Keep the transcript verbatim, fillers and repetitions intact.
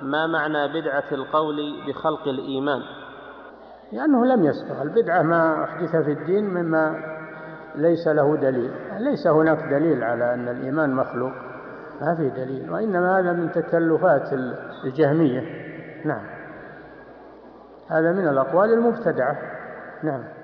ما معنى بدعة القول بخلق الإيمان؟ لأنه لم يسبق. البدعة ما أحدث في الدين مما ليس له دليل. ليس هناك دليل على أن الإيمان مخلوق، ما في دليل، وإنما هذا من تكلفات الجهمية. نعم، هذا من الأقوال المبتدعة. نعم.